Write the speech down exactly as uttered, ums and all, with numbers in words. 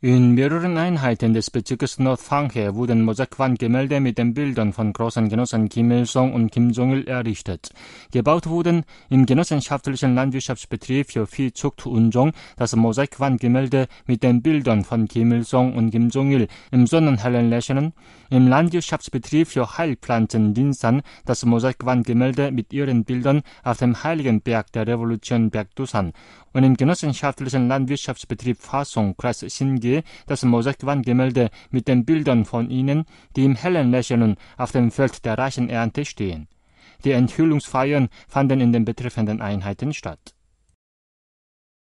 In mehreren Einheiten des Bezirkes Nordfanghe wurden Mosaikwandgemälde mit den Bildern von großen Genossen Kim Il-sung und Kim Jong-il errichtet. Gebaut wurden im genossenschaftlichen Landwirtschaftsbetrieb für Viehzucht Unjong das Mosaikwandgemälde mit den Bildern von Kim Il-sung und Kim Jong-il im sonnenhellen Lächeln, im Landwirtschaftsbetrieb für Heilpflanzen Dinsan das Mosaikwandgemälde mit ihren Bildern auf dem heiligen Berg der Revolution Baekdusan und im genossenschaftlichen Landwirtschaftsbetrieb Fasong, Kreis Singi, das Mosaikwandgemälde mit den Bildern von ihnen, die im hellen Lächeln auf dem Feld der reichen Ernte stehen. Die Enthüllungsfeiern fanden in den betreffenden Einheiten statt.